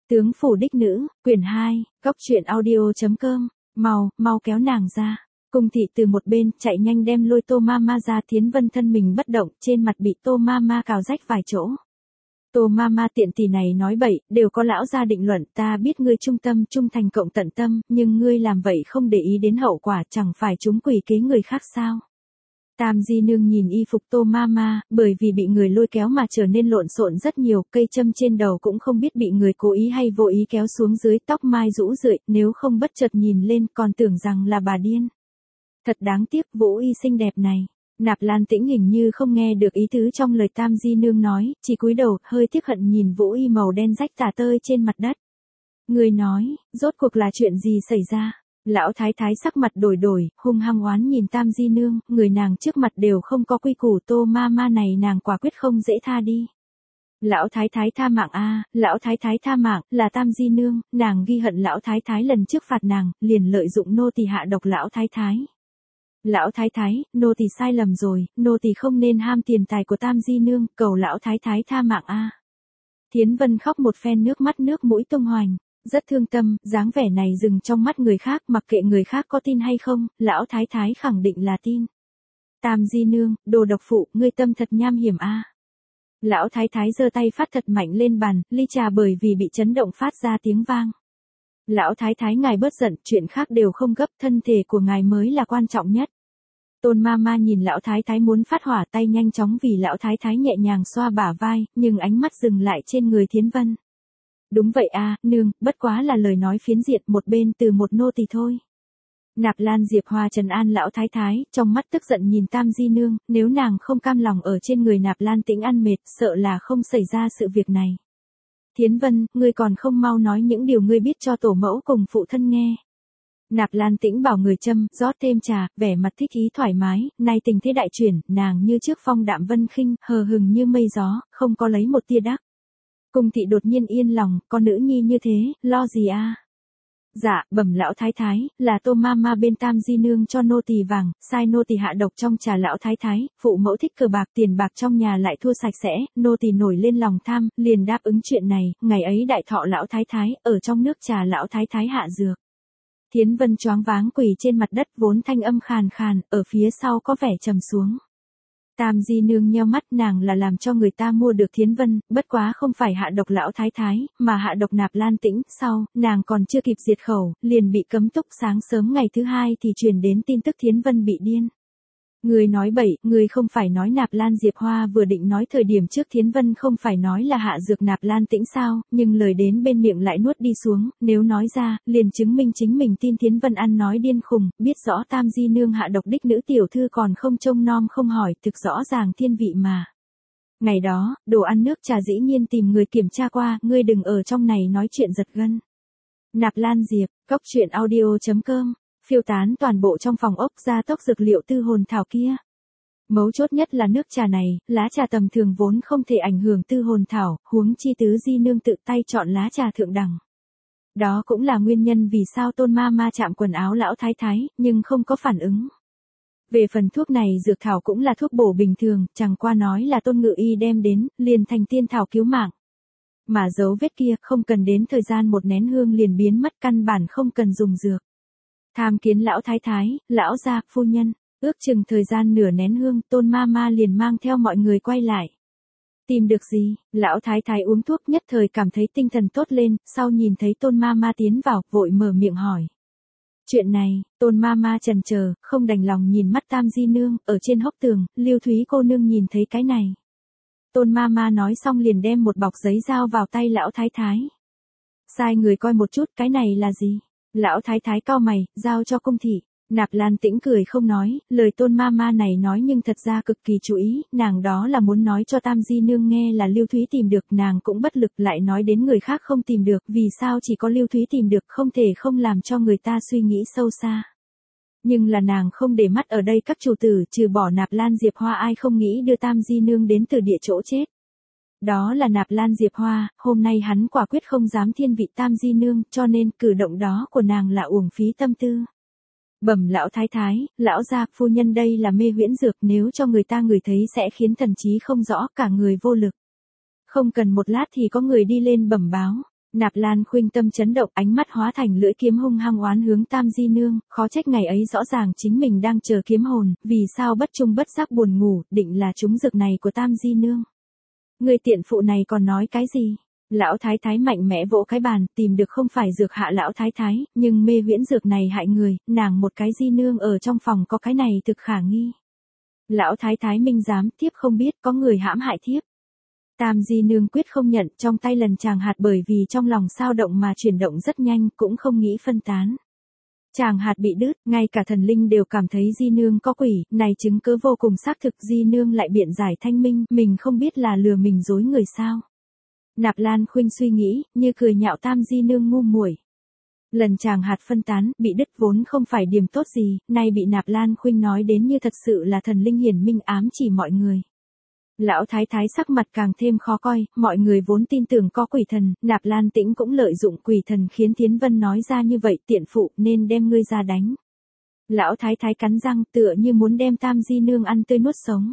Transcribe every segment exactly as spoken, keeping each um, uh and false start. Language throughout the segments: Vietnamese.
Tướng phủ đích nữ, quyển hai, góc truyện audio.com, mau, mau kéo nàng ra. Cung thị từ một bên chạy nhanh đem lôi Tô Mama ra. Thiến Vân thân mình bất động, trên mặt bị Tô Mama cào rách vài chỗ. Tô Mama tiện tỷ này nói bậy, đều có lão gia định luận, ta biết ngươi trung tâm trung thành cộng tận tâm, nhưng ngươi làm vậy không để ý đến hậu quả, chẳng phải chúng quỷ kế người khác sao? Tam Di Nương nhìn y phục Tô Mama, bởi vì bị người lôi kéo mà trở nên lộn xộn rất nhiều, cây châm trên đầu cũng không biết bị người cố ý hay vô ý kéo xuống dưới, tóc mai rũ rượi, nếu không bất chợt nhìn lên còn tưởng rằng là bà điên. Thật đáng tiếc, Vũ Y xinh đẹp này. Nạp Lan Tĩnh hình như không nghe được ý tứ trong lời Tam Di Nương nói, chỉ cúi đầu, hơi tiếc hận nhìn Vũ Y màu đen rách tả tơi trên mặt đất. Người nói, rốt cuộc là chuyện gì xảy ra? Lão thái thái sắc mặt đổi đổi, hung hăng oán nhìn Tam Di Nương, người nàng trước mặt đều không có quy củ, Tô Mama này nàng quả quyết không dễ tha đi. Lão thái thái tha mạng a, lão thái thái tha mạng, là Tam Di Nương, nàng ghi hận lão thái thái lần trước phạt nàng, liền lợi dụng nô tỳ hạ độc lão thái thái. Lão thái thái, nô tỳ sai lầm rồi, nô tỳ không nên ham tiền tài của Tam Di Nương, cầu lão thái thái tha mạng a. Thiến Vân khóc một phen, nước mắt nước mũi tung hoành. Rất thương tâm, dáng vẻ này dừng trong mắt người khác, mặc kệ người khác có tin hay không, lão thái thái khẳng định là tin. Tam Di Nương, đồ độc phụ, ngươi tâm thật nham hiểm a. Lão thái thái giơ tay phát thật mạnh lên bàn, ly trà bởi vì bị chấn động phát ra tiếng vang. Lão thái thái ngài bớt giận, chuyện khác đều không gấp, thân thể của ngài mới là quan trọng nhất. Tôn Mama nhìn lão thái thái muốn phát hỏa, tay nhanh chóng vì lão thái thái nhẹ nhàng xoa bả vai, nhưng ánh mắt dừng lại trên người Thiến Vân. Đúng vậy a, nương, bất quá là lời nói phiến diện, một bên từ một nô tỳ thôi. Nạp Lan Diệp Hoa trấn an lão thái thái, trong mắt tức giận nhìn Tam Di Nương, nếu nàng không cam lòng ở trên người Nạp Lan Tĩnh ăn mệt, sợ là không xảy ra sự việc này. Thiến Vân, ngươi còn không mau nói những điều ngươi biết cho tổ mẫu cùng phụ thân nghe. Nạp Lan Tĩnh bảo người châm, rót thêm trà, vẻ mặt thích ý thoải mái, nay tình thế đại chuyển, nàng như trước phong đạm vân khinh, hờ hừng như mây gió, không có lấy một tia đắc. Cung thị đột nhiên yên lòng, con nữ nhi như thế, lo gì a? À? Dạ, bẩm lão thái thái, là Tô Mama bên Tam Di Nương cho nô tỳ vàng, sai nô tỳ hạ độc trong trà lão thái thái, phụ mẫu thích cờ bạc, tiền bạc trong nhà lại thua sạch sẽ, nô tỳ nổi lên lòng tham, liền đáp ứng chuyện này, ngày ấy đại thọ lão thái thái, ở trong nước trà lão thái thái hạ dược. Thiến Vân choáng váng quỳ trên mặt đất, vốn thanh âm khàn khàn, ở phía sau có vẻ trầm xuống. Tam Di Nương nheo mắt, nàng là làm cho người ta mua được Thiến Vân, bất quá không phải hạ độc lão thái thái, mà hạ độc Nạp Lan Tĩnh, sau, nàng còn chưa kịp diệt khẩu, liền bị cấm túc, sáng sớm ngày thứ hai thì truyền đến tin tức Thiến Vân bị điên. Người nói bậy, người không phải nói Nạp Lan Diệp Hoa vừa định nói thời điểm trước Thiến Vân không phải nói là hạ dược Nạp Lan Tĩnh sao, nhưng lời đến bên miệng lại nuốt đi xuống, nếu nói ra, liền chứng minh chính mình tin Thiến Vân ăn nói điên khùng, biết rõ Tam Di Nương hạ độc đích nữ tiểu thư còn không trông nom không hỏi, thực rõ ràng thiên vị mà. Ngày đó, đồ ăn nước trà dĩ nhiên tìm người kiểm tra qua, ngươi đừng ở trong này nói chuyện giật gân. Nạp Lan Diệp, góc truyện audio.com phiêu tán toàn bộ trong phòng ốc gia tốc dược liệu tư hồn thảo kia. Mấu chốt nhất là nước trà này, lá trà tầm thường vốn không thể ảnh hưởng tư hồn thảo, huống chi Tứ Di Nương tự tay chọn lá trà thượng đẳng. Đó cũng là nguyên nhân vì sao Tôn Mama chạm quần áo lão thái thái, nhưng không có phản ứng. Về phần thuốc này dược thảo cũng là thuốc bổ bình thường, chẳng qua nói là Tôn Ngự Y đem đến, liền thành tiên thảo cứu mạng. Mà dấu vết kia không cần đến thời gian một nén hương liền biến mất, căn bản không cần dùng dược. Tham kiến lão thái thái, lão gia, phu nhân, ước chừng thời gian nửa nén hương, Tôn Mama liền mang theo mọi người quay lại. Tìm được gì? Lão thái thái uống thuốc nhất thời cảm thấy tinh thần tốt lên, sau nhìn thấy Tôn Mama tiến vào, vội mở miệng hỏi. Chuyện này, Tôn Mama chần chờ, không đành lòng nhìn mắt Tam Di Nương, ở trên hốc tường, Lưu Thúy cô nương nhìn thấy cái này. Tôn Mama nói xong liền đem một bọc giấy giao vào tay lão thái thái. Sai người coi một chút, cái này là gì? Lão thái thái cau mày, giao cho cung thị. Nạp Lan Tĩnh cười không nói, lời Tôn Mama này nói nhưng thật ra cực kỳ chú ý, nàng đó là muốn nói cho Tam Di Nương nghe là Lưu Thúy tìm được, nàng cũng bất lực lại nói đến người khác không tìm được, vì sao chỉ có Lưu Thúy tìm được, không thể không làm cho người ta suy nghĩ sâu xa. Nhưng là nàng không để mắt ở đây các chủ tử, trừ bỏ Nạp Lan Diệp Hoa ai không nghĩ đưa Tam Di Nương đến từ địa chỗ chết. Đó là Nạp Lan Diệp Hoa, hôm nay hắn quả quyết không dám thiên vị Tam Di Nương, cho nên cử động đó của nàng là uổng phí tâm tư. Bẩm lão thái thái, lão gia, phu nhân đây là mê huyễn dược, nếu cho người ta người thấy sẽ khiến thần trí không rõ, cả người vô lực. Không cần một lát thì có người đi lên bẩm báo. Nạp Lan Khuynh tâm chấn động, ánh mắt hóa thành lưỡi kiếm hung hăng oán hướng Tam Di Nương, khó trách ngày ấy rõ ràng chính mình đang chờ kiếm hồn, vì sao bất trung bất giác buồn ngủ, định là trúng dược này của Tam Di Nương. Người tiện phụ này còn nói cái gì? Lão thái thái mạnh mẽ vỗ cái bàn, tìm được không phải dược hạ lão thái thái, nhưng mê huyễn dược này hại người, nàng một cái Di Nương ở trong phòng có cái này thực khả nghi. Lão thái thái minh giám, thiếp không biết có người hãm hại thiếp. Tam Di Nương quyết không nhận, trong tay lần chàng hạt bởi vì trong lòng sao động mà chuyển động rất nhanh, cũng không nghĩ phân tán. Chàng hạt bị đứt, ngay cả thần linh đều cảm thấy Di Nương có quỷ, này chứng cứ vô cùng xác thực. Di Nương lại biện giải thanh minh, mình không biết là lừa mình dối người sao. Nạp Lan Khuynh suy nghĩ, như cười nhạo Tam Di Nương ngu muội. Lần chàng hạt phân tán, bị đứt vốn không phải điểm tốt gì, nay bị Nạp Lan Khuynh nói đến như thật sự là thần linh hiển minh ám chỉ mọi người. Lão thái thái sắc mặt càng thêm khó coi, mọi người vốn tin tưởng có quỷ thần, Nạp Lan Tĩnh cũng lợi dụng quỷ thần khiến Thiến Vân nói ra như vậy, tiện phụ nên đem ngươi ra đánh. Lão thái thái cắn răng tựa như muốn đem Tam Di Nương ăn tươi nuốt sống.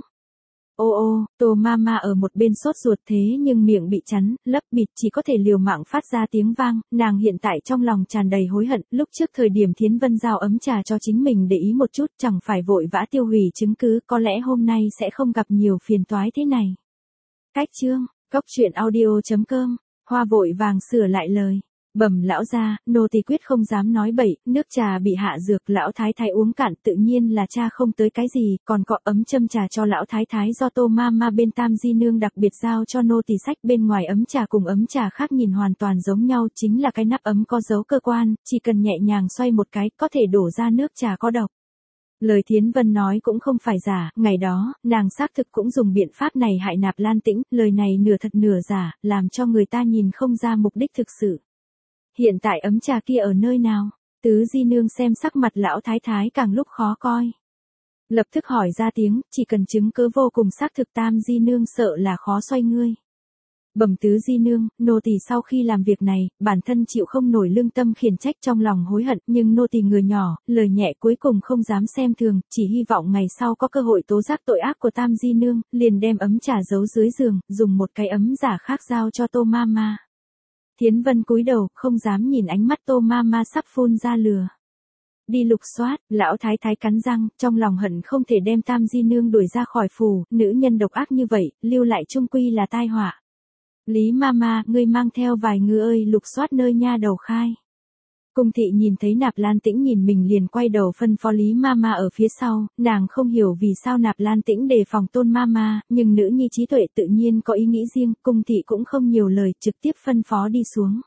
Ô ô, Tô Mama ở một bên sốt ruột thế nhưng miệng bị chắn, lấp bịt chỉ có thể liều mạng phát ra tiếng vang, nàng hiện tại trong lòng tràn đầy hối hận, lúc trước thời điểm Thiến Vân giao ấm trà cho chính mình để ý một chút, chẳng phải vội vã tiêu hủy chứng cứ, có lẽ hôm nay sẽ không gặp nhiều phiền toái thế này. Cách chương, cốc truyện audio chấm com, Hoa vội vàng sửa lại lời. Bẩm lão gia, nô tỳ quyết không dám nói bậy, nước trà bị hạ dược, lão thái thái uống cạn tự nhiên là cha không tới cái gì, còn có ấm châm trà cho lão thái thái do Tô Mama bên Tam Di Nương đặc biệt giao cho nô tỳ sách, bên ngoài ấm trà cùng ấm trà khác nhìn hoàn toàn giống nhau, chính là cái nắp ấm có dấu cơ quan, chỉ cần nhẹ nhàng xoay một cái, có thể đổ ra nước trà có độc. Lời Thiến Vân nói cũng không phải giả, ngày đó, nàng xác thực cũng dùng biện pháp này hại Nạp Lan Tĩnh, lời này nửa thật nửa giả, làm cho người ta nhìn không ra mục đích thực sự. Hiện tại ấm trà kia ở nơi nào? Tứ Di Nương xem sắc mặt lão thái thái càng lúc khó coi. Lập tức hỏi ra tiếng, chỉ cần chứng cứ vô cùng xác thực Tam Di Nương sợ là khó xoay ngươi. Bẩm Tứ Di Nương, nô tỳ sau khi làm việc này, bản thân chịu không nổi lương tâm khiển trách, trong lòng hối hận, nhưng nô tỳ người nhỏ, lời nhẹ cuối cùng không dám xem thường, chỉ hy vọng ngày sau có cơ hội tố giác tội ác của Tam Di Nương, liền đem ấm trà giấu dưới giường, dùng một cái ấm giả khác giao cho Tô Mama. Thiến Vân cúi đầu, không dám nhìn ánh mắt Tô Mama sắp phun ra lửa. Đi lục soát, lão thái thái cắn răng, trong lòng hận không thể đem Tam Di Nương đuổi ra khỏi phủ, nữ nhân độc ác như vậy, lưu lại chung quy là tai họa. Lý Mama, ngươi mang theo vài ngư ơi lục soát nơi nha đầu khai. Cung thị nhìn thấy Nạp Lan Tĩnh nhìn mình liền quay đầu phân phó Lý Mama ở phía sau, nàng không hiểu vì sao Nạp Lan Tĩnh đề phòng Tôn Mama, nhưng nữ nhi trí tuệ tự nhiên có ý nghĩ riêng, cung thị cũng không nhiều lời, trực tiếp phân phó đi xuống.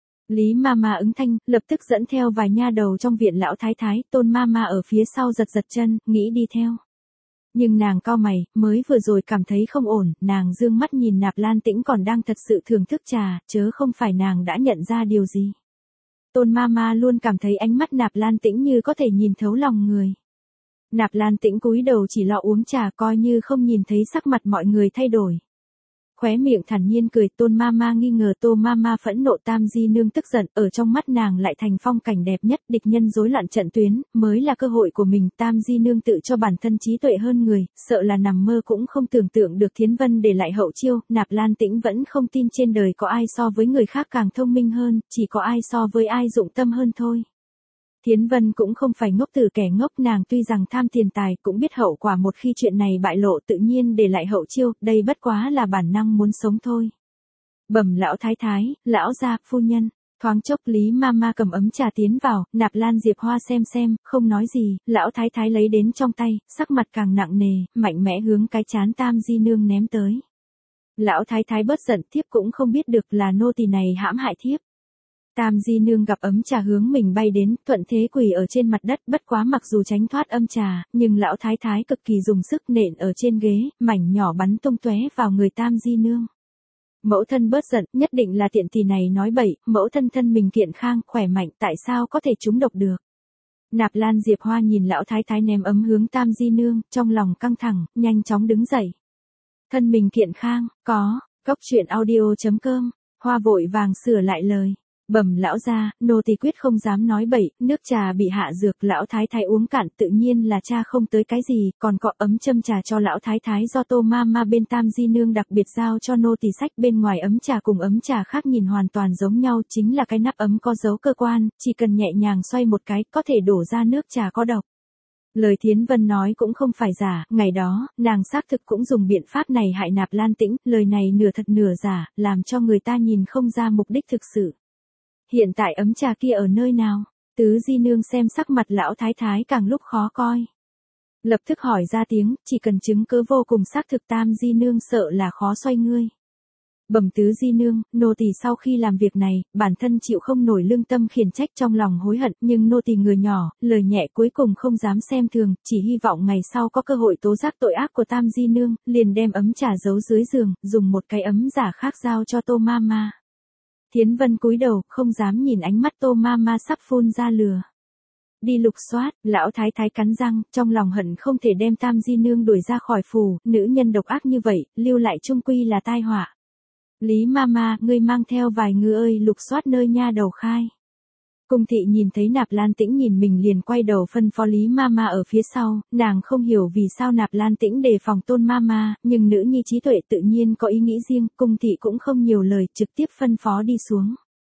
Lý Mama ứng thanh, lập tức dẫn theo vài nha đầu trong viện lão thái thái, Tôn Mama ở phía sau giật giật chân, nghĩ đi theo. Nhưng nàng cau mày, mới vừa rồi cảm thấy không ổn, nàng dương mắt nhìn Nạp Lan Tĩnh còn đang thật sự thưởng thức trà, chớ không phải nàng đã nhận ra điều gì. Tôn Mama luôn cảm thấy ánh mắt Nạp Lan Tĩnh như có thể nhìn thấu lòng người. Nạp Lan Tĩnh cúi đầu chỉ lo uống trà coi như không nhìn thấy sắc mặt mọi người thay đổi. Khóe miệng thản nhiên cười, Tôn Mama nghi ngờ Tô Mama phẫn nộ Tam Di Nương tức giận, ở trong mắt nàng lại thành phong cảnh đẹp nhất, địch nhân rối loạn trận tuyến, mới là cơ hội của mình, Tam Di Nương tự cho bản thân trí tuệ hơn người, sợ là nằm mơ cũng không tưởng tượng được Thiến Vân để lại hậu chiêu, Nạp Lan Tĩnh vẫn không tin trên đời có ai so với người khác càng thông minh hơn, chỉ có ai so với ai dụng tâm hơn thôi. Thiến Vân cũng không phải ngốc từ kẻ ngốc, nàng tuy rằng tham tiền tài cũng biết hậu quả một khi chuyện này bại lộ tự nhiên để lại hậu chiêu, đây bất quá là bản năng muốn sống thôi. Bẩm lão thái thái, lão gia, phu nhân, thoáng chốc Lý Mama cầm ấm trà tiến vào, Nạp Lan Diệp Hoa xem xem, không nói gì, lão thái thái lấy đến trong tay, sắc mặt càng nặng nề, mạnh mẽ hướng cái chán Tam Di Nương ném tới. Lão thái thái bớt giận, thiếp cũng không biết được là nô tỳ này hãm hại thiếp. Tam Di Nương gặp ấm trà hướng mình bay đến, thuận thế quỳ ở trên mặt đất, bất quá mặc dù tránh thoát âm trà, nhưng lão thái thái cực kỳ dùng sức nện ở trên ghế, mảnh nhỏ bắn tung tóe vào người Tam Di Nương. Mẫu thân bớt giận, nhất định là tiện tỳ này nói bậy, mẫu thân thân mình kiện khang, khỏe mạnh, tại sao có thể trúng độc được. Nạp Lan Diệp Hoa nhìn lão thái thái ném ấm hướng Tam Di Nương, trong lòng căng thẳng, nhanh chóng đứng dậy. Thân mình kiện khang, có, cốc truyện audio chấm com, Hoa vội vàng sửa lại lời. Bẩm lão gia, nô tỳ quyết không dám nói bậy, nước trà bị hạ dược, lão thái thái uống cạn, tự nhiên là cha không tới cái gì, còn có ấm châm trà cho lão thái thái do Tô ma ma bên Tam Di nương đặc biệt giao cho nô tỳ sách, bên ngoài ấm trà cùng ấm trà khác nhìn hoàn toàn giống nhau, chính là cái nắp ấm có dấu cơ quan, chỉ cần nhẹ nhàng xoay một cái, có thể đổ ra nước trà có độc. Lời Thiến Vân nói cũng không phải giả, ngày đó, nàng xác thực cũng dùng biện pháp này hại Nạp Lan Tĩnh, lời này nửa thật nửa giả, làm cho người ta nhìn không ra mục đích thực sự. Hiện tại ấm trà kia ở nơi nào? Tứ Di nương xem sắc mặt lão thái thái càng lúc khó coi. Lập tức hỏi ra tiếng, chỉ cần chứng cứ vô cùng xác thực, Tam Di nương sợ là khó xoay ngươi. Bẩm Tứ Di nương, nô tỳ sau khi làm việc này, bản thân chịu không nổi lương tâm khiển trách, trong lòng hối hận, nhưng nô tỳ người nhỏ, lời nhẹ cuối cùng không dám xem thường, chỉ hy vọng ngày sau có cơ hội tố giác tội ác của Tam Di nương, liền đem ấm trà giấu dưới giường, dùng một cái ấm giả khác giao cho Tô ma ma. Thiến Vân cúi đầu, không dám nhìn ánh mắt Tô ma ma sắp phun ra lửa. Đi lục soát, lão thái thái cắn răng, trong lòng hận không thể đem Tam Di nương đuổi ra khỏi phủ, nữ nhân độc ác như vậy, lưu lại chung quy là tai họa. Lý Mama, ngươi mang theo vài người ơi lục soát nơi nha đầu khai. Cung thị nhìn thấy Nạp Lan Tĩnh nhìn mình liền quay đầu phân phó Lý Mama ở phía sau, nàng không hiểu vì sao Nạp Lan Tĩnh đề phòng Tôn Mama, nhưng nữ nhi trí tuệ tự nhiên có ý nghĩ riêng, cung thị cũng không nhiều lời, trực tiếp phân phó đi xuống.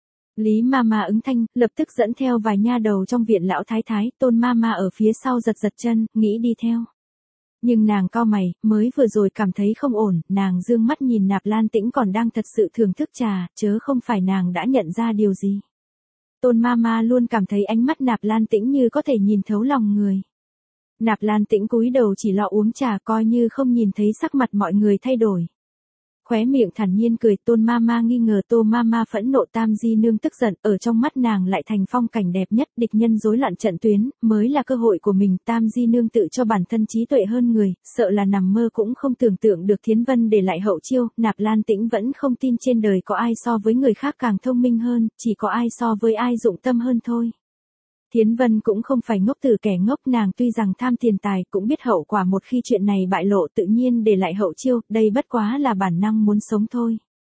Lý Mama ứng thanh, lập tức dẫn theo vài nha đầu trong viện lão thái thái, Tôn Mama ở phía sau giật giật chân, nghĩ đi theo. Nhưng nàng cau mày, mới vừa rồi cảm thấy không ổn, nàng dương mắt nhìn Nạp Lan Tĩnh còn đang thật sự thưởng thức trà, chớ không phải nàng đã nhận ra điều gì. Tôn Mama luôn cảm thấy ánh mắt Nạp Lan Tĩnh như có thể nhìn thấu lòng người. Nạp Lan Tĩnh cúi đầu chỉ lo uống trà, coi như không nhìn thấy sắc mặt mọi người thay đổi. Khóe miệng thản nhiên cười, Tôn Mama nghi ngờ Tô Mama phẫn nộ, Tam Di nương tức giận, ở trong mắt nàng lại thành phong cảnh đẹp nhất, địch nhân rối loạn trận tuyến, mới là cơ hội của mình, Tam Di nương tự cho bản thân trí tuệ hơn người, sợ là nằm mơ cũng không tưởng tượng được Thiến Vân để lại hậu chiêu, Nạp Lan Tĩnh vẫn không tin trên đời có ai so với người khác càng thông minh hơn, chỉ có ai so với ai dụng tâm hơn thôi. Thiến Vân cũng không phải ngốc tử kẻ ngốc, nàng tuy rằng tham tiền tài cũng biết hậu quả một khi chuyện này bại lộ, tự nhiên để lại hậu chiêu, đây bất quá là bản năng muốn sống thôi.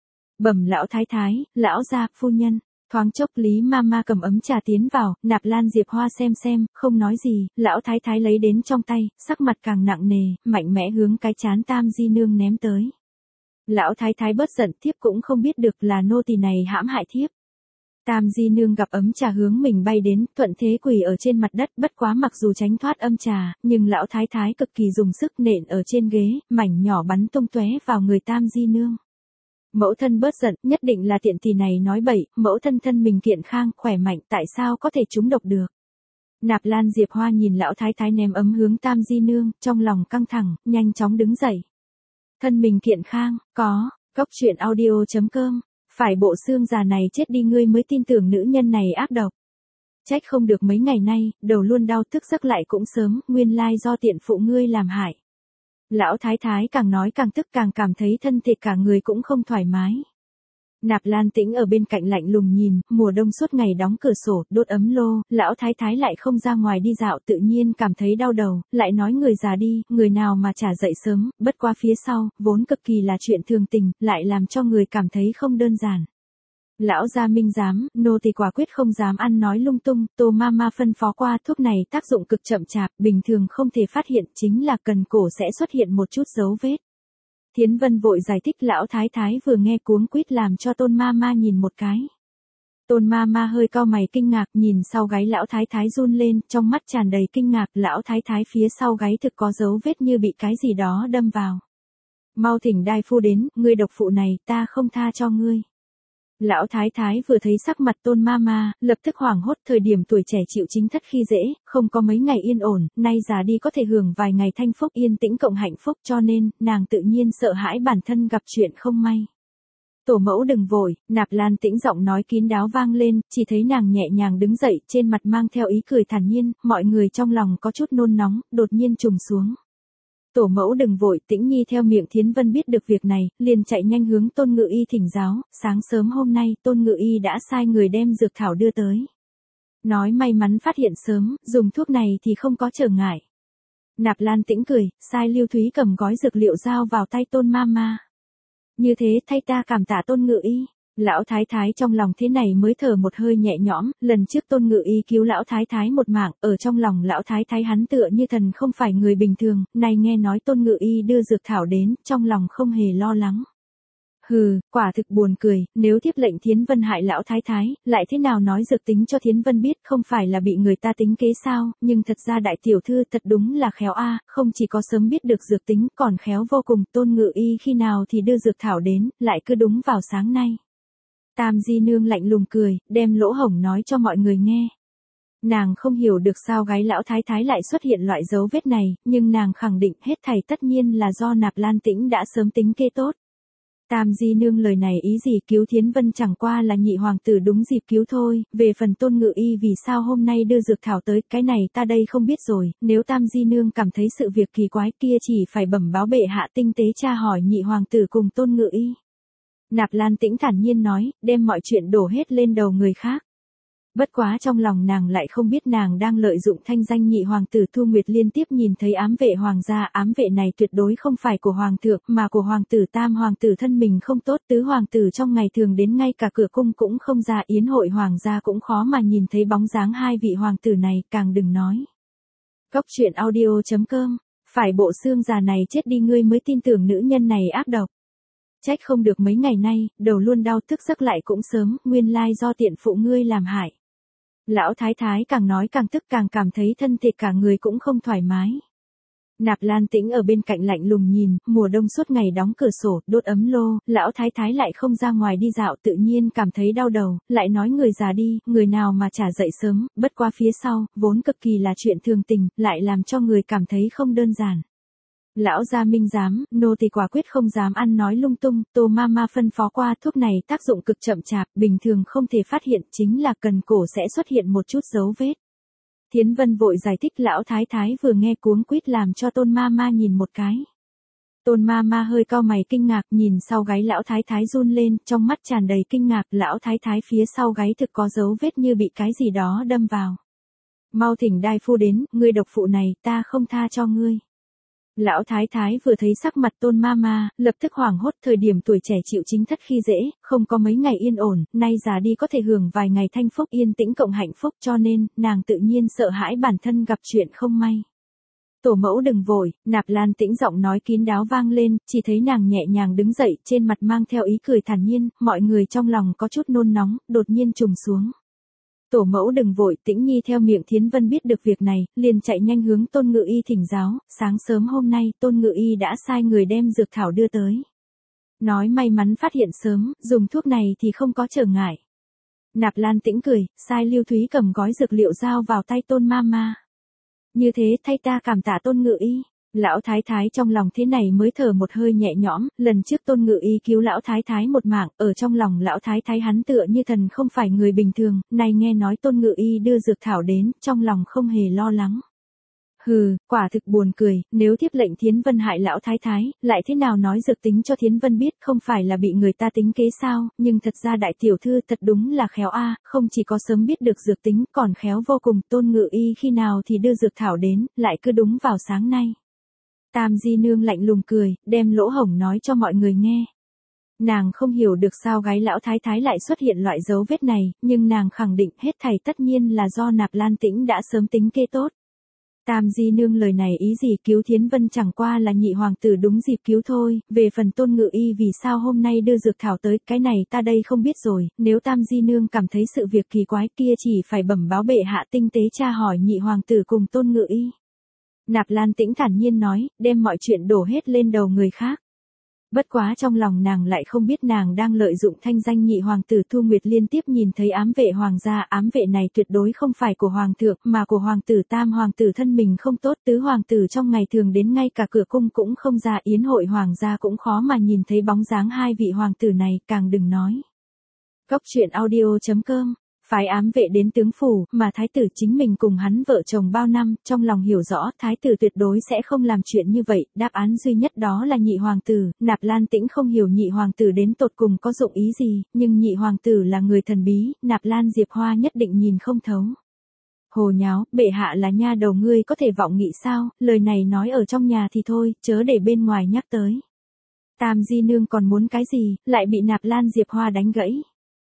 Bẩm lão thái thái, lão gia, phu nhân, thoáng chốc Lý Mama cầm ấm trà tiến vào, Nạp Lan Diệp Hoa xem xem, không nói gì, lão thái thái lấy đến trong tay, sắc mặt càng nặng nề, mạnh mẽ hướng cái chán Tam Di nương ném tới. Lão thái thái bớt giận, thiếp cũng không biết được là nô tỳ này hãm hại thiếp. Tam Di nương gặp ấm trà hướng mình bay đến, thuận thế quỳ ở trên mặt đất, bất quá mặc dù tránh thoát âm trà, nhưng lão thái thái cực kỳ dùng sức nện ở trên ghế, mảnh nhỏ bắn tung tóe vào người Tam Di nương. Mẫu thân bớt giận, nhất định là tiện tỳ này nói bậy, mẫu thân thân mình kiện khang, khỏe mạnh, tại sao có thể trúng độc được. Nạp Lan Diệp Hoa nhìn lão thái thái ném ấm hướng Tam Di nương, trong lòng căng thẳng, nhanh chóng đứng dậy. Thân mình kiện khang, có, cốc truyện audio chấm com. Phải bộ xương già này chết đi ngươi mới tin tưởng nữ nhân này ác độc. Trách không được mấy ngày nay, đầu luôn đau thức giấc lại cũng sớm, nguyên lai do tiện phụ ngươi làm hại. Lão thái thái càng nói càng tức, càng cảm thấy thân thể cả người cũng không thoải mái. Nạp Lan Tĩnh ở bên cạnh lạnh lùng nhìn, mùa đông suốt ngày đóng cửa sổ, đốt ấm lô, lão thái thái lại không ra ngoài đi dạo, tự nhiên cảm thấy đau đầu, lại nói người già đi, người nào mà trả dậy sớm, bất qua phía sau, vốn cực kỳ là chuyện thường tình, lại làm cho người cảm thấy không đơn giản. Lão gia minh giám, nô tỳ quả quyết không dám ăn nói lung tung, Tô Mama phân phó qua, thuốc này tác dụng cực chậm chạp, bình thường không thể phát hiện, chính là cần cổ sẽ xuất hiện một chút dấu vết. Thiến Vân vội giải thích, lão thái thái vừa nghe cuống quýt làm cho Tôn Mama nhìn một cái. Tôn Mama hơi cau mày kinh ngạc, nhìn sau gáy lão thái thái run lên, trong mắt tràn đầy kinh ngạc, lão thái thái phía sau gáy thực có dấu vết như bị cái gì đó đâm vào. Mau thỉnh đại phu đến, ngươi độc phụ này, ta không tha cho ngươi. Lão thái thái vừa thấy sắc mặt Tôn Mama, lập tức hoảng hốt, thời điểm tuổi trẻ chịu chính thất khi dễ, không có mấy ngày yên ổn, nay già đi có thể hưởng vài ngày thanh phúc yên tĩnh cộng hạnh phúc, cho nên, nàng tự nhiên sợ hãi bản thân gặp chuyện không may. Tổ mẫu đừng vội, Nạp Lan Tĩnh giọng nói kín đáo vang lên, chỉ thấy nàng nhẹ nhàng đứng dậy, trên mặt mang theo ý cười thản nhiên, mọi người trong lòng có chút nôn nóng, đột nhiên trùng xuống. Tổ mẫu đừng vội, Tĩnh Nhi theo miệng Thiến Vân biết được việc này, liền chạy nhanh hướng Tôn Ngự Y thỉnh giáo, sáng sớm hôm nay Tôn Ngự Y đã sai người đem dược thảo đưa tới. Nói may mắn phát hiện sớm, dùng thuốc này thì không có trở ngại. Nạp Lan Tĩnh cười, sai Lưu Thúy cầm gói dược liệu giao vào tay Tôn Mama. Như thế thay ta cảm tạ Tôn Ngự Y. Lão thái thái trong lòng thế này mới thở một hơi nhẹ nhõm, lần trước Tôn Ngự Y cứu lão thái thái một mạng, ở trong lòng lão thái thái hắn tựa như thần không phải người bình thường, nay nghe nói Tôn Ngự Y đưa dược thảo đến, trong lòng không hề lo lắng. Hừ, quả thực buồn cười, nếu tiếp lệnh Thiến Vân hại lão thái thái, lại thế nào nói dược tính cho Thiến Vân biết, không phải là bị người ta tính kế sao, nhưng thật ra đại tiểu thư thật đúng là khéo a, không chỉ có sớm biết được dược tính, còn khéo vô cùng. Tôn Ngự Y khi nào thì đưa dược thảo đến, lại cứ đúng vào sáng nay. Tam Di Nương lạnh lùng cười, đem lỗ hổng nói cho mọi người nghe. Nàng không hiểu được sao gái lão thái thái lại xuất hiện loại dấu vết này, nhưng nàng khẳng định hết thảy tất nhiên là do Nạp Lan Tĩnh đã sớm tính kê tốt. Tam Di Nương lời này ý gì, cứu Thiến Vân chẳng qua là nhị hoàng tử đúng dịp cứu thôi, về phần Tôn Ngự Y vì sao hôm nay đưa dược thảo tới, cái này ta đây không biết rồi, nếu Tam Di Nương cảm thấy sự việc kỳ quái kia chỉ phải bẩm báo bệ hạ tinh tế tra hỏi nhị hoàng tử cùng Tôn Ngự Y. Nạp Lan Tĩnh thản nhiên nói, đem mọi chuyện đổ hết lên đầu người khác. Bất quá trong lòng nàng lại không biết nàng đang lợi dụng thanh danh nhị hoàng tử. Thu Nguyệt liên tiếp nhìn thấy ám vệ hoàng gia, ám vệ này tuyệt đối không phải của hoàng thượng, mà của hoàng tử. Tam hoàng tử thân mình không tốt, tứ hoàng tử trong ngày thường đến ngay cả cửa cung cũng không ra, yến hội hoàng gia cũng khó mà nhìn thấy bóng dáng hai vị hoàng tử này, càng đừng nói. Góc truyện audio chấm com, phải bộ xương già này chết đi ngươi mới tin tưởng nữ nhân này ác độc. Trách không được mấy ngày nay, đầu luôn đau, thức giấc lại cũng sớm, nguyên lai do tiện phụ ngươi làm hại. Lão thái thái càng nói càng tức, càng cảm thấy thân thể cả người cũng không thoải mái. Nạp Lan Tĩnh ở bên cạnh lạnh lùng nhìn, mùa đông suốt ngày đóng cửa sổ, đốt ấm lô, lão thái thái lại không ra ngoài đi dạo, tự nhiên cảm thấy đau đầu, lại nói người già đi, người nào mà chả dậy sớm, bất qua phía sau, vốn cực kỳ là chuyện thường tình, lại làm cho người cảm thấy không đơn giản. Lão gia minh giám, nô tỳ quả quyết không dám ăn nói lung tung, Tô Mama phân phó qua, thuốc này tác dụng cực chậm chạp, bình thường không thể phát hiện, chính là cần cổ sẽ xuất hiện một chút dấu vết. Thiến Vân vội giải thích, lão thái thái vừa nghe cuống quýt làm cho Tôn Mama nhìn một cái. Tôn Mama hơi cau mày kinh ngạc, nhìn sau gáy lão thái thái run lên, trong mắt tràn đầy kinh ngạc, lão thái thái phía sau gáy thực có dấu vết như bị cái gì đó đâm vào. Mau thỉnh đại phu đến, ngươi độc phụ này, ta không tha cho ngươi. Lão thái thái vừa thấy sắc mặt Tôn Mama, lập tức hoảng hốt, thời điểm tuổi trẻ chịu chính thất khi dễ, không có mấy ngày yên ổn, nay già đi có thể hưởng vài ngày thanh phúc yên tĩnh cộng hạnh phúc, cho nên, nàng tự nhiên sợ hãi bản thân gặp chuyện không may. Tổ mẫu đừng vội, Nạp Lan Tĩnh giọng nói kín đáo vang lên, chỉ thấy nàng nhẹ nhàng đứng dậy, trên mặt mang theo ý cười thản nhiên, mọi người trong lòng có chút nôn nóng, đột nhiên trùng xuống. Tổ mẫu đừng vội, Tĩnh Nhi theo miệng Thiến Vân biết được việc này, liền chạy nhanh hướng Tôn Ngự Y thỉnh giáo, sáng sớm hôm nay, Tôn Ngự Y đã sai người đem dược thảo đưa tới. Nói may mắn phát hiện sớm, dùng thuốc này thì không có trở ngại. Nạp Lan Tĩnh cười, sai Lưu Thúy cầm gói dược liệu giao vào tay Tôn Mama. Như thế thay ta cảm tạ Tôn Ngự Y. Lão thái thái trong lòng thế này mới thở một hơi nhẹ nhõm, lần trước Tôn Ngự Y cứu lão thái thái một mạng, ở trong lòng lão thái thái hắn tựa như thần không phải người bình thường, nay nghe nói Tôn Ngự Y đưa dược thảo đến, trong lòng không hề lo lắng. Hừ, quả thực buồn cười, nếu tiếp lệnh Thiến Vân hại lão thái thái, lại thế nào nói dược tính cho Thiến Vân biết, không phải là bị người ta tính kế sao, nhưng thật ra đại tiểu thư thật đúng là khéo a, không chỉ có sớm biết được dược tính, còn khéo vô cùng. Tôn Ngự Y khi nào thì đưa dược thảo đến, lại cứ đúng vào sáng nay. Tam Di Nương lạnh lùng cười, đem lỗ hổng nói cho mọi người nghe. Nàng không hiểu được sao gái lão thái thái lại xuất hiện loại dấu vết này, nhưng nàng khẳng định hết thảy tất nhiên là do Nạp Lan Tĩnh đã sớm tính kê tốt. Tam Di Nương lời này ý gì, cứu Thiến Vân chẳng qua là nhị hoàng tử đúng dịp cứu thôi, về phần Tôn Ngự Y vì sao hôm nay đưa dược thảo tới, cái này ta đây không biết rồi, nếu Tam Di Nương cảm thấy sự việc kỳ quái kia chỉ phải bẩm báo bệ hạ tinh tế tra hỏi nhị hoàng tử cùng Tôn Ngự Y. Nạp Lan Tĩnh thản nhiên nói, đem mọi chuyện đổ hết lên đầu người khác. Bất quá trong lòng nàng lại không biết nàng đang lợi dụng thanh danh nhị hoàng tử. Thu Nguyệt liên tiếp nhìn thấy ám vệ hoàng gia, ám vệ này tuyệt đối không phải của hoàng thượng, mà của hoàng tử. Tam hoàng tử thân mình không tốt, tứ hoàng tử trong ngày thường đến ngay cả cửa cung cũng không ra, yến hội hoàng gia cũng khó mà nhìn thấy bóng dáng hai vị hoàng tử này, càng đừng nói. Góc truyện audio chấm com, phái ám vệ đến tướng phủ, mà thái tử chính mình cùng hắn vợ chồng bao năm, trong lòng hiểu rõ, thái tử tuyệt đối sẽ không làm chuyện như vậy, đáp án duy nhất đó là nhị hoàng tử. Nạp Lan Tĩnh không hiểu nhị hoàng tử đến tột cùng có dụng ý gì, nhưng nhị hoàng tử là người thần bí, Nạp Lan Diệp Hoa nhất định nhìn không thấu. Hồ nháo, bệ hạ là nha đầu, ngươi có thể vọng nghị sao, lời này nói ở trong nhà thì thôi, chớ để bên ngoài nhắc tới. Tam Di Nương còn muốn cái gì, lại bị Nạp Lan Diệp Hoa đánh gãy.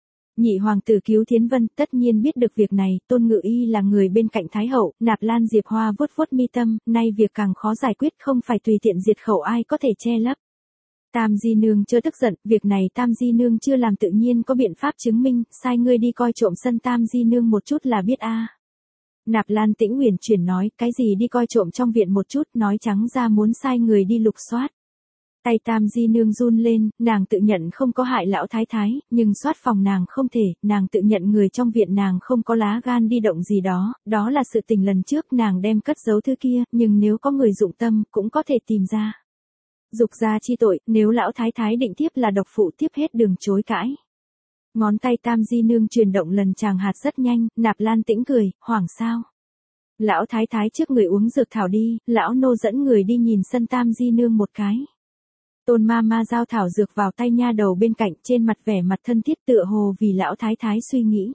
Nhị hoàng tử cứu Thiến Vân, tất nhiên biết được việc này, Tôn Ngự Y là người bên cạnh Thái hậu, Nạp Lan Diệp Hoa vuốt vuốt mi tâm, nay việc càng khó giải quyết, không phải tùy tiện diệt khẩu ai có thể che lấp. Tam Di Nương chưa tức giận, việc này Tam Di Nương chưa làm tự nhiên có biện pháp chứng minh, sai ngươi đi coi trộm sân Tam Di Nương một chút là biết a. Nạp Lan Tĩnh Uyển chuyển nói, cái gì đi coi trộm trong viện một chút, nói trắng ra muốn sai người đi lục soát. Tay Tam Di Nương run lên, nàng tự nhận không có hại lão thái thái, nhưng soát phòng nàng không thể, nàng tự nhận người trong viện nàng không có lá gan đi động gì đó, đó là sự tình lần trước nàng đem cất giấu thứ kia, nhưng nếu có người dụng tâm, cũng có thể tìm ra. Dục gia chi tội, nếu lão thái thái định tiếp là độc phụ tiếp hết đường chối cãi. Ngón tay Tam Di Nương chuyển động lần chàng hạt rất nhanh, Nạp Lan Tĩnh cười, hoảng sao. Lão thái thái trước người uống dược thảo đi, lão nô dẫn người đi nhìn sân Tam Di Nương một cái. Tôn ma ma giao thảo dược vào tay nha đầu bên cạnh, trên mặt vẻ mặt thân thiết tựa hồ vì lão thái thái suy nghĩ.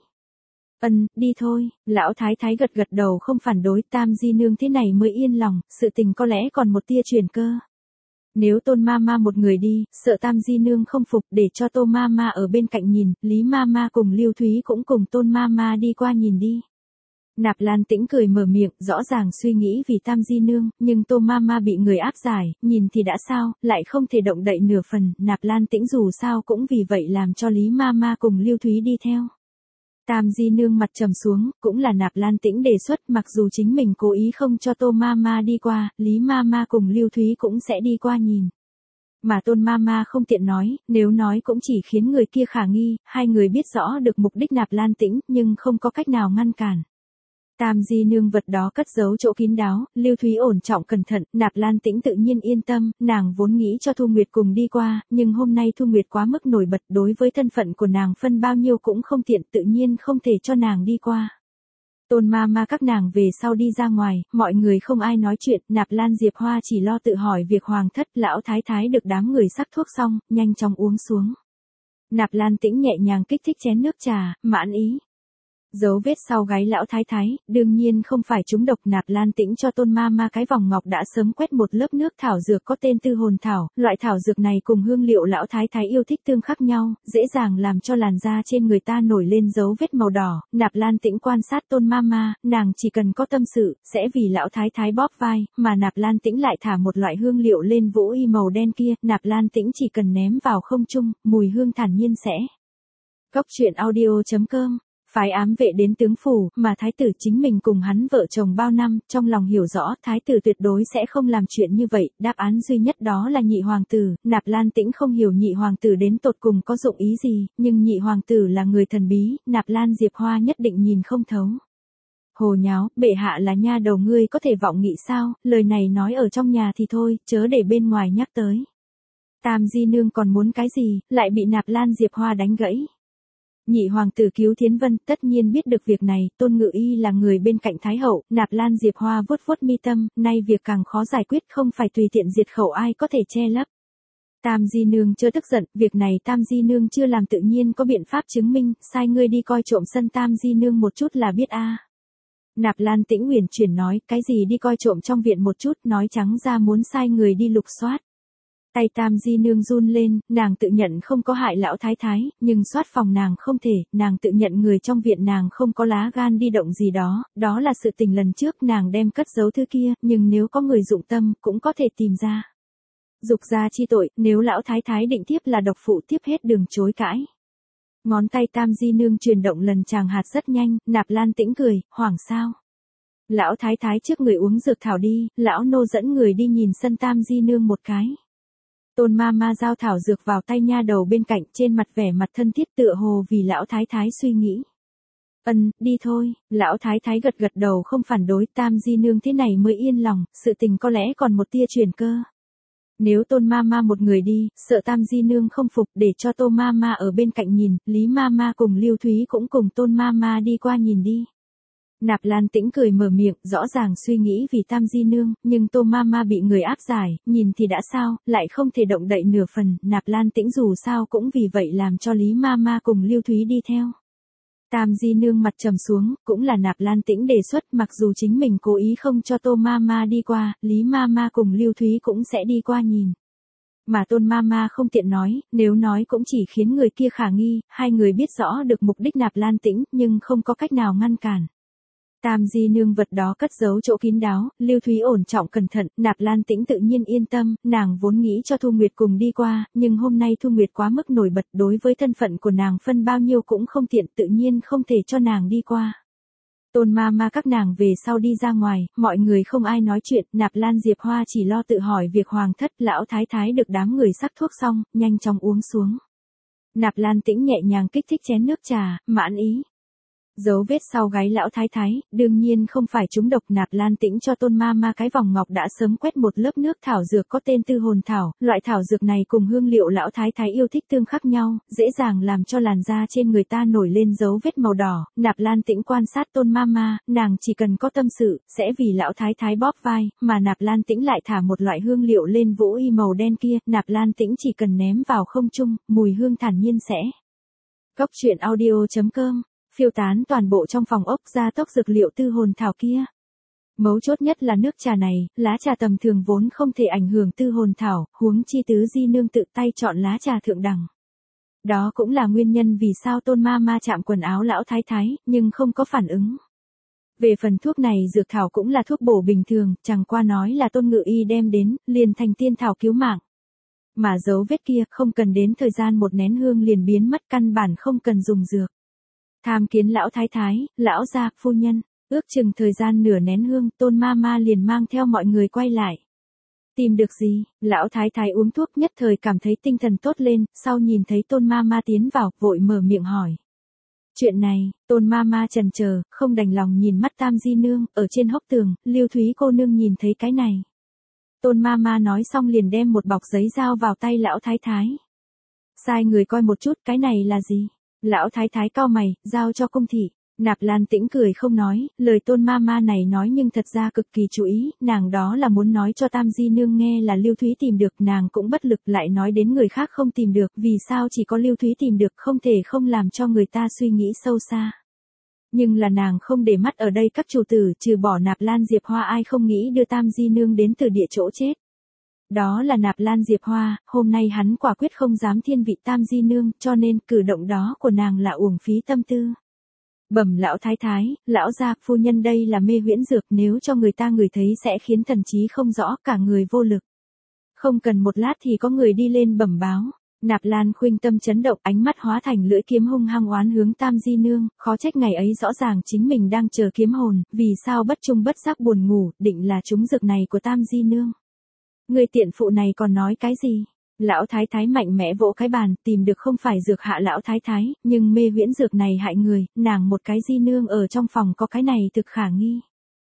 Ân, đi thôi, lão thái thái gật gật đầu không phản đối, Tam Di Nương thế này mới yên lòng, sự tình có lẽ còn một tia truyền cơ. Nếu Tôn ma ma một người đi, sợ Tam Di Nương không phục, để cho Tô ma ma ở bên cạnh nhìn, Lý ma ma cùng Lưu Thúy cũng cùng Tôn ma ma đi qua nhìn đi. Nạp Lan Tĩnh cười mở miệng, rõ ràng suy nghĩ vì Tam Di Nương, nhưng Tô ma ma bị người áp giải, nhìn thì đã sao, lại không thể động đậy nửa phần, Nạp Lan Tĩnh dù sao cũng vì vậy làm cho Lý ma ma cùng Lưu Thúy đi theo. Tam Di Nương mặt trầm xuống, cũng là Nạp Lan Tĩnh đề xuất, mặc dù chính mình cố ý không cho Tô ma ma đi qua, Lý ma ma cùng Lưu Thúy cũng sẽ đi qua nhìn. Mà Tôn ma ma không tiện nói, nếu nói cũng chỉ khiến người kia khả nghi, hai người biết rõ được mục đích Nạp Lan Tĩnh, nhưng không có cách nào ngăn cản. Tam Di Nương vật đó cất giấu chỗ kín đáo, Lưu Thúy ổn trọng cẩn thận, Nạp Lan Tĩnh tự nhiên yên tâm, nàng vốn nghĩ cho Thu Nguyệt cùng đi qua, nhưng hôm nay Thu Nguyệt quá mức nổi bật, đối với thân phận của nàng phân bao nhiêu cũng không tiện, tự nhiên không thể cho nàng đi qua. Tôn ma ma các nàng về sau đi ra ngoài, mọi người không ai nói chuyện, Nạp Lan Diệp Hoa chỉ lo tự hỏi việc hoàng thất, lão thái thái được đám người sắc thuốc xong, nhanh chóng uống xuống. Nạp Lan Tĩnh nhẹ nhàng kích thích chén nước trà, mãn ý. Dấu vết sau gáy lão thái thái, đương nhiên không phải chúng độc. Nạp Lan Tĩnh cho Tôn ma ma cái vòng ngọc đã sớm quét một lớp nước thảo dược có tên Tư Hồn Thảo, loại thảo dược này cùng hương liệu lão thái thái yêu thích tương khắc nhau, dễ dàng làm cho làn da trên người ta nổi lên dấu vết màu đỏ. Nạp Lan Tĩnh quan sát Tôn ma ma, nàng chỉ cần có tâm sự, sẽ vì lão thái thái bóp vai, mà Nạp Lan Tĩnh lại thả một loại hương liệu lên vũ y màu đen kia, Nạp Lan Tĩnh chỉ cần ném vào không trung, mùi hương thản nhiên sẽ. Góc truyện audio chấm com phái ám vệ đến tướng phủ, mà thái tử chính mình cùng hắn vợ chồng bao năm, trong lòng hiểu rõ, thái tử tuyệt đối sẽ không làm chuyện như vậy, đáp án duy nhất đó là nhị hoàng tử. Nạp Lan Tĩnh không hiểu nhị hoàng tử đến tột cùng có dụng ý gì, nhưng nhị hoàng tử là người thần bí, Nạp Lan Diệp Hoa nhất định nhìn không thấu. Hồ nháo, bệ hạ là nha đầu ngươi có thể vọng nghị sao, lời này nói ở trong nhà thì thôi, chớ để bên ngoài nhắc tới. Tam Di Nương còn muốn cái gì, lại bị Nạp Lan Diệp Hoa đánh gãy. Nhị hoàng tử cứu Thiến Vân, tất nhiên biết được việc này, Tôn Ngự Y là người bên cạnh Thái hậu, Nạp Lan Diệp Hoa vuốt vuốt mi tâm, nay việc càng khó giải quyết, không phải tùy tiện diệt khẩu ai có thể che lấp. Tam Di Nương chưa tức giận, việc này Tam Di Nương chưa làm tự nhiên có biện pháp chứng minh, sai ngươi đi coi trộm sân Tam Di Nương một chút là biết a. Nạp Lan Tĩnh Uyển chuyển nói, cái gì đi coi trộm trong viện một chút, nói trắng ra muốn sai người đi lục soát. Tay Tam Di Nương run lên, nàng tự nhận không có hại lão thái thái, nhưng soát phòng nàng không thể, nàng tự nhận người trong viện nàng không có lá gan đi động gì đó, đó là sự tình lần trước nàng đem cất giấu thứ kia, nhưng nếu có người dụng tâm, cũng có thể tìm ra. Dục gia chi tội, nếu lão thái thái định tiếp là độc phụ tiếp hết đường chối cãi. Ngón tay Tam Di Nương chuyển động lần chàng hạt rất nhanh, Nạp Lan Tĩnh cười, hoảng sao. Lão thái thái trước người uống dược thảo đi, lão nô dẫn người đi nhìn sân Tam Di Nương một cái. Tôn ma ma giao thảo dược vào tay nha đầu bên cạnh, trên mặt vẻ mặt thân thiết tựa hồ vì lão thái thái suy nghĩ. Ân, đi thôi, lão thái thái gật gật đầu không phản đối, Tam Di Nương thế này mới yên lòng, sự tình có lẽ còn một tia truyền cơ. Nếu Tôn ma ma một người đi, sợ Tam Di Nương không phục, để cho Tô ma ma ở bên cạnh nhìn, Lý ma ma cùng Lưu Thúy cũng cùng Tôn ma ma đi qua nhìn đi. Nạp Lan Tĩnh cười mở miệng, rõ ràng suy nghĩ vì Tam Di Nương, nhưng Tô ma ma bị người áp giải, nhìn thì đã sao, lại không thể động đậy nửa phần, Nạp Lan Tĩnh dù sao cũng vì vậy làm cho Lý ma ma cùng Lưu Thúy đi theo. Tam Di Nương mặt trầm xuống, cũng là Nạp Lan Tĩnh đề xuất, mặc dù chính mình cố ý không cho Tô ma ma đi qua, Lý ma ma cùng Lưu Thúy cũng sẽ đi qua nhìn. Mà Tôn Mama không tiện nói, nếu nói cũng chỉ khiến người kia khả nghi, hai người biết rõ được mục đích Nạp Lan Tĩnh, nhưng không có cách nào ngăn cản. Tam di nương vật đó cất giấu chỗ kín đáo, Lưu Thúy ổn trọng cẩn thận, Nạp Lan Tĩnh tự nhiên yên tâm, nàng vốn nghĩ cho Thu Nguyệt cùng đi qua, nhưng hôm nay Thu Nguyệt quá mức nổi bật, đối với thân phận của nàng phân bao nhiêu cũng không tiện, tự nhiên không thể cho nàng đi qua. Tôn Mama các nàng về sau đi ra ngoài, mọi người không ai nói chuyện, Nạp Lan Diệp Hoa chỉ lo tự hỏi việc hoàng thất, lão thái thái được đám người sắc thuốc xong, nhanh chóng uống xuống. Nạp Lan Tĩnh nhẹ nhàng kích thích chén nước trà, mãn ý. Dấu vết sau gáy lão thái thái, đương nhiên không phải trúng độc. Nạp Lan Tĩnh cho Tôn Mama cái vòng ngọc đã sớm quét một lớp nước thảo dược có tên Tư Hồn Thảo, loại thảo dược này cùng hương liệu lão thái thái yêu thích tương khắc nhau, dễ dàng làm cho làn da trên người ta nổi lên dấu vết màu đỏ. Nạp Lan Tĩnh quan sát Tôn Mama, nàng chỉ cần có tâm sự, sẽ vì lão thái thái bóp vai, mà Nạp Lan Tĩnh lại thả một loại hương liệu lên vũ y màu đen kia, Nạp Lan Tĩnh chỉ cần ném vào không trung, mùi hương thản nhiên sẽ. Góc truyện audio chấm com phiêu tán toàn bộ trong phòng ốc gia tốc dược liệu Tư Hồn Thảo kia. Mấu chốt nhất là nước trà này, lá trà tầm thường vốn không thể ảnh hưởng Tư Hồn Thảo, huống chi tứ di nương tự tay chọn lá trà thượng đẳng. Đó cũng là nguyên nhân vì sao Tôn Mama chạm quần áo lão thái thái, nhưng không có phản ứng. Về phần thuốc này dược thảo cũng là thuốc bổ bình thường, chẳng qua nói là Tôn Ngự Y đem đến, liền thành tiên thảo cứu mạng. Mà dấu vết kia không cần đến thời gian một nén hương liền biến mất, căn bản không cần dùng dược. Tham kiến lão thái thái, lão gia, phu nhân, ước chừng thời gian nửa nén hương, Tôn Mama liền mang theo mọi người quay lại. Tìm được gì? Lão thái thái uống thuốc nhất thời cảm thấy tinh thần tốt lên, sau nhìn thấy Tôn Mama tiến vào, vội mở miệng hỏi. Chuyện này, Tôn Mama chần chờ, không đành lòng nhìn mắt Tam di nương, ở trên hốc tường, Lưu Thúy cô nương nhìn thấy cái này. Tôn Mama nói xong liền đem một bọc giấy giao vào tay lão thái thái. Sai người coi một chút, cái này là gì? Lão thái thái cau mày, giao cho cung thị. Nạp Lan Tĩnh cười không nói, lời Tôn Mama này nói nhưng thật ra cực kỳ chú ý, nàng đó là muốn nói cho Tam di nương nghe là Lưu Thúy tìm được, nàng cũng bất lực lại nói đến người khác không tìm được, vì sao chỉ có Lưu Thúy tìm được, không thể không làm cho người ta suy nghĩ sâu xa. Nhưng là nàng không để mắt ở đây các chủ tử, trừ bỏ Nạp Lan Diệp Hoa ai không nghĩ đưa Tam di nương đến từ địa chỗ chết. Đó là Nạp Lan Diệp Hoa, hôm nay hắn quả quyết không dám thiên vị Tam di nương, cho nên cử động đó của nàng là uổng phí tâm tư. Bẩm lão thái thái, lão gia, phu nhân đây là mê huyễn dược, nếu cho người ta ngửi thấy sẽ khiến thần trí không rõ, cả người vô lực. Không cần một lát thì có người đi lên bẩm báo. Nạp Lan Khuynh tâm chấn động, ánh mắt hóa thành lưỡi kiếm hung hăng oán hướng Tam di nương, khó trách ngày ấy rõ ràng chính mình đang chờ kiếm hồn, vì sao bất trung bất giác buồn ngủ, định là trúng dược này của Tam di nương. Người tiện phụ này còn nói cái gì? Lão thái thái mạnh mẽ vỗ cái bàn, tìm được không phải dược hạ lão thái thái, nhưng mê huyễn dược này hại người, nàng một cái di nương ở trong phòng có cái này thực khả nghi.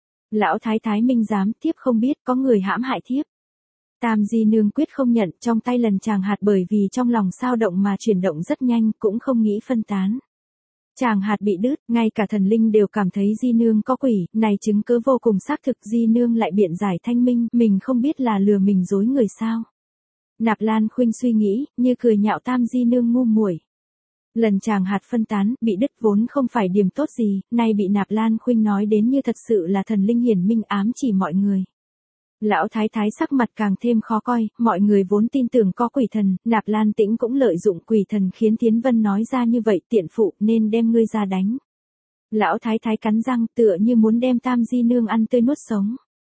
Lão thái thái minh giám, thiếp không biết có người hãm hại thiếp. Tam di nương quyết không nhận, trong tay lần chàng hạt bởi vì trong lòng sao động mà chuyển động rất nhanh, cũng không nghĩ phân tán. Chàng hạt bị đứt, ngay cả thần linh đều cảm thấy di nương có quỷ, này chứng cứ vô cùng xác thực, di nương lại biện giải thanh minh, mình không biết là lừa mình dối người sao. Nạp Lan Khuynh suy nghĩ, như cười nhạo Tam di nương ngu muội. Lần chàng hạt phân tán, bị đứt vốn không phải điểm tốt gì, nay bị Nạp Lan Khuynh nói đến như thật sự là thần linh hiển minh ám chỉ mọi người. Lão thái thái sắc mặt càng thêm khó coi, mọi người vốn tin tưởng có quỷ thần, Nạp Lan Tĩnh cũng lợi dụng quỷ thần khiến Thiến Vân nói ra như vậy, tiện phụ nên đem ngươi ra đánh. Lão thái thái cắn răng tựa như muốn đem Tam di nương ăn tươi nuốt sống.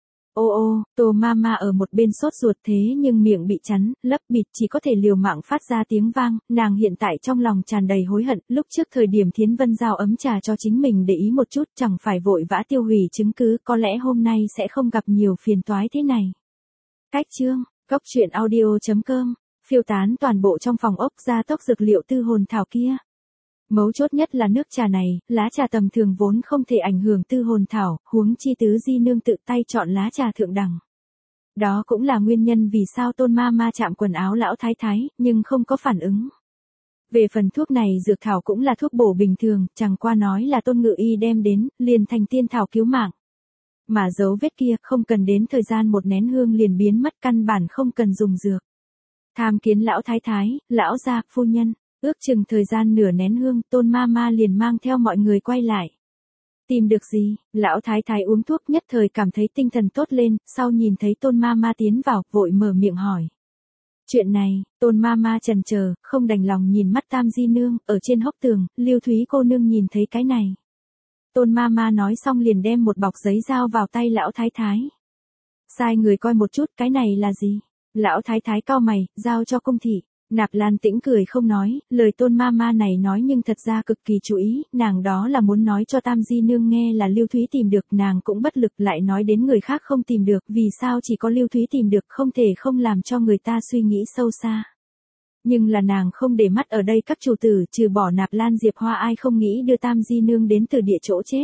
Ô ô, Tô Mama ở một bên sốt ruột thế nhưng miệng bị chắn, lấp bịt chỉ có thể liều mạng phát ra tiếng vang, nàng hiện tại trong lòng tràn đầy hối hận, lúc trước thời điểm Thiến Vân giao ấm trà cho chính mình để ý một chút, chẳng phải vội vã tiêu hủy chứng cứ, có lẽ hôm nay sẽ không gặp nhiều phiền toái thế này. Cách chương, góc truyện audio chấm com, phiêu tán toàn bộ trong phòng ốc gia tốc dược liệu Tư Hồn Thảo kia. Mấu chốt nhất là nước trà này, lá trà tầm thường vốn không thể ảnh hưởng Tư Hồn Thảo, huống chi tứ di nương tự tay chọn lá trà thượng đẳng. Đó cũng là nguyên nhân vì sao Tôn Mama chạm quần áo lão thái thái, nhưng không có phản ứng. Về phần thuốc này dược thảo cũng là thuốc bổ bình thường, chẳng qua nói là Tôn Ngự Y đem đến, liền thành tiên thảo cứu mạng. Mà dấu vết kia không cần đến thời gian một nén hương liền biến mất, căn bản không cần dùng dược. Tham kiến lão thái thái, lão gia, phu nhân. Ước chừng thời gian nửa nén hương, Tôn Mama liền mang theo mọi người quay lại. Tìm được gì? Lão thái thái uống thuốc nhất thời cảm thấy tinh thần tốt lên, sau nhìn thấy Tôn Mama tiến vào, vội mở miệng hỏi. Chuyện này, Tôn ma ma chần chờ, không đành lòng nhìn mắt Tam Di Nương, ở trên hốc tường, Lưu Thúy cô nương nhìn thấy cái này. Tôn ma ma nói xong liền đem một bọc giấy giao vào tay lão thái thái. Sai người coi một chút, cái này là gì? Lão thái thái cau mày, giao cho cung thị. Nạp Lan Tĩnh cười không nói, lời Tôn ma ma này nói nhưng thật ra cực kỳ chú ý, nàng đó là muốn nói cho Tam Di Nương nghe là Lưu Thúy tìm được, nàng cũng bất lực lại nói đến người khác không tìm được, vì sao chỉ có Lưu Thúy tìm được, không thể không làm cho người ta suy nghĩ sâu xa. Nhưng là nàng không để mắt ở đây các chủ tử, trừ bỏ Nạp Lan Diệp Hoa ai không nghĩ đưa Tam Di Nương đến từ địa chỗ chết.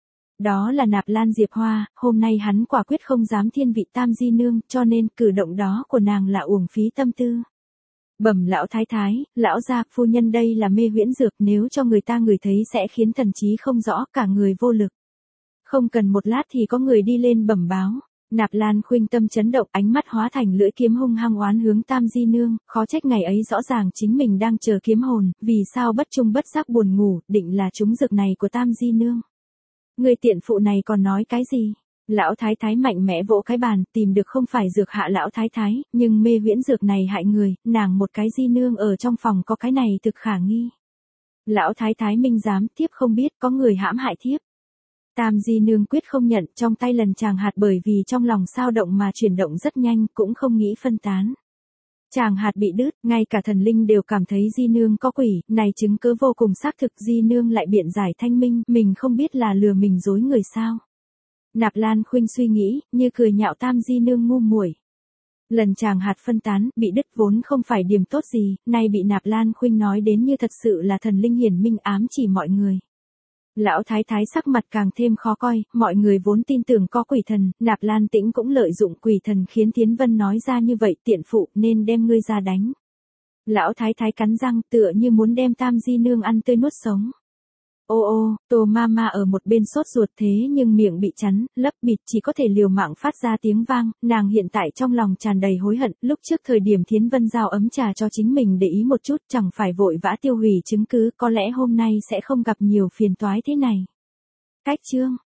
Đó là Nạp Lan Diệp Hoa, hôm nay hắn quả quyết không dám thiên vị Tam Di Nương, cho nên cử động đó của nàng là uổng phí tâm tư. Bẩm lão thái thái, lão gia, phu nhân đây là mê huyễn dược, nếu cho người ta ngửi thấy sẽ khiến thần trí không rõ, cả người vô lực. Không cần một lát thì có người đi lên bẩm báo. Nạp Lan Khuynh tâm chấn động, ánh mắt hóa thành lưỡi kiếm hung hăng oán hướng Tam Di Nương, khó trách ngày ấy rõ ràng chính mình đang chờ kiếm hồn, vì sao bất trung bất giác buồn ngủ, định là trúng dược này của Tam Di Nương. Người tiện phụ này còn nói cái gì? Lão thái thái mạnh mẽ vỗ cái bàn, tìm được không phải dược hạ lão thái thái, nhưng mê huyễn dược này hại người, nàng một cái Di Nương ở trong phòng có cái này thực khả nghi. Lão thái thái minh giám, thiếp không biết có người hãm hại thiếp. Tam Di Nương quyết không nhận, trong tay lần chàng hạt bởi vì trong lòng sao động mà chuyển động rất nhanh, cũng không nghĩ phân tán. Chàng hạt bị đứt, ngay cả thần linh đều cảm thấy Di Nương có quỷ, này chứng cứ vô cùng xác thực, Di Nương lại biện giải thanh minh, mình không biết là lừa mình dối người sao. Nạp Lan Khuynh suy nghĩ, như cười nhạo Tam Di Nương ngu muội. Lần chàng hạt phân tán, bị đứt vốn không phải điểm tốt gì, nay bị Nạp Lan Khuynh nói đến như thật sự là thần linh hiển minh ám chỉ mọi người. Lão thái thái sắc mặt càng thêm khó coi, mọi người vốn tin tưởng có quỷ thần, Nạp Lan Tĩnh cũng lợi dụng quỷ thần khiến Thiến Vân nói ra như vậy, tiện phụ nên đem ngươi ra đánh. Lão thái thái cắn răng tựa như muốn đem Tam Di Nương ăn tươi nuốt sống. Ô ô, Tô ma ma ở một bên sốt ruột thế nhưng miệng bị chắn, lấp bịt chỉ có thể liều mạng phát ra tiếng vang, nàng hiện tại trong lòng tràn đầy hối hận, lúc trước thời điểm Thiến Vân giao ấm trà cho chính mình để ý một chút, chẳng phải vội vã tiêu hủy chứng cứ, có lẽ hôm nay sẽ không gặp nhiều phiền toái thế này. Cách chương